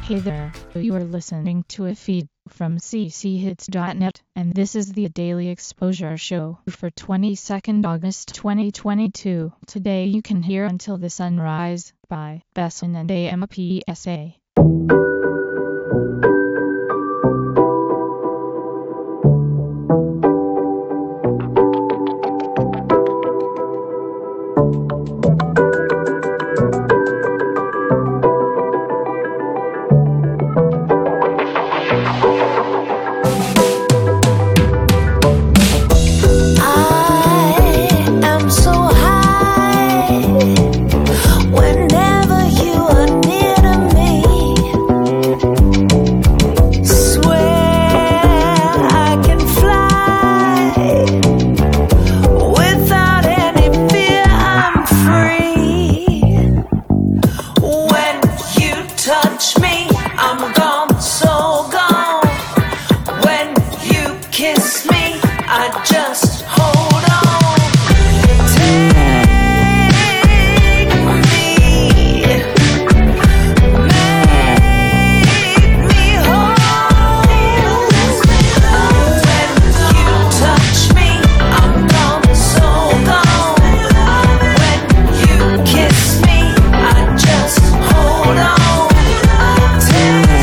Hey there, you are listening to a feed from cchits.net, and this is the Daily Exposure Show for 22nd August 2022. Today you can hear Until the Sunrise by Besson and AMPSA. Just hold on. Take me, make me whole. When you touch me, I'm gone, so gone. When you kiss me, I just hold on. Take me.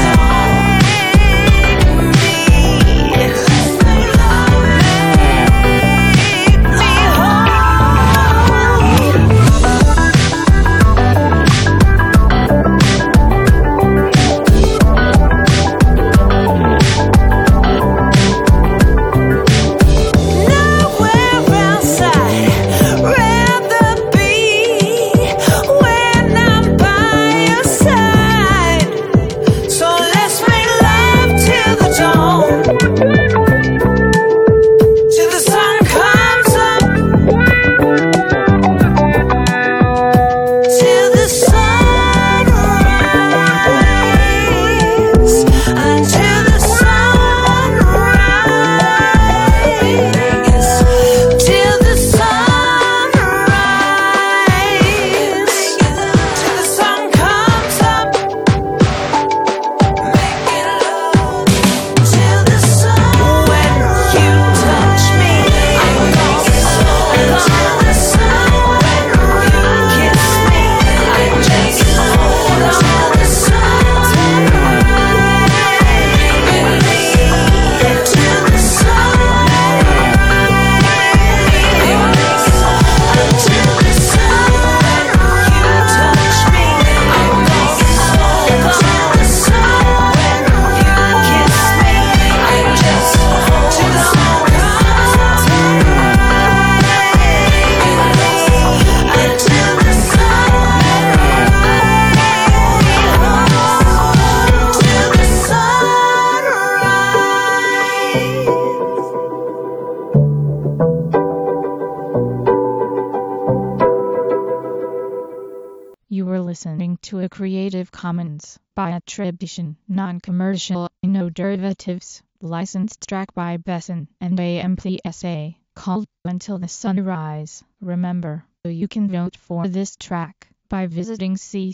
You were listening to a Creative Commons by attribution, non-commercial, no derivatives, licensed track by Besson and AMPSA, called Until the Sunrise. Remember, you can vote for this track by visiting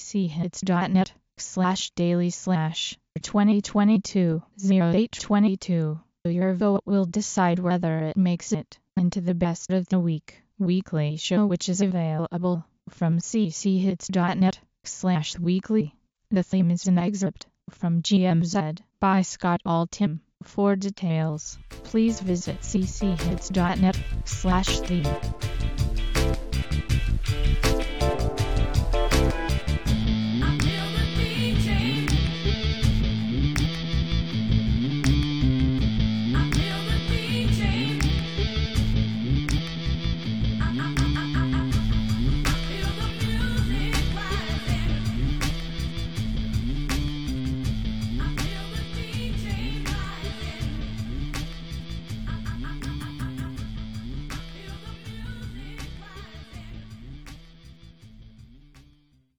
cchits.net/daily/2022-0822. Your vote will decide whether it makes it into the Best of the Week weekly show, which is available from cchits.net/weekly. The theme is an excerpt from GMZ by Scott Altham. For details, please visit cchits.net/theme.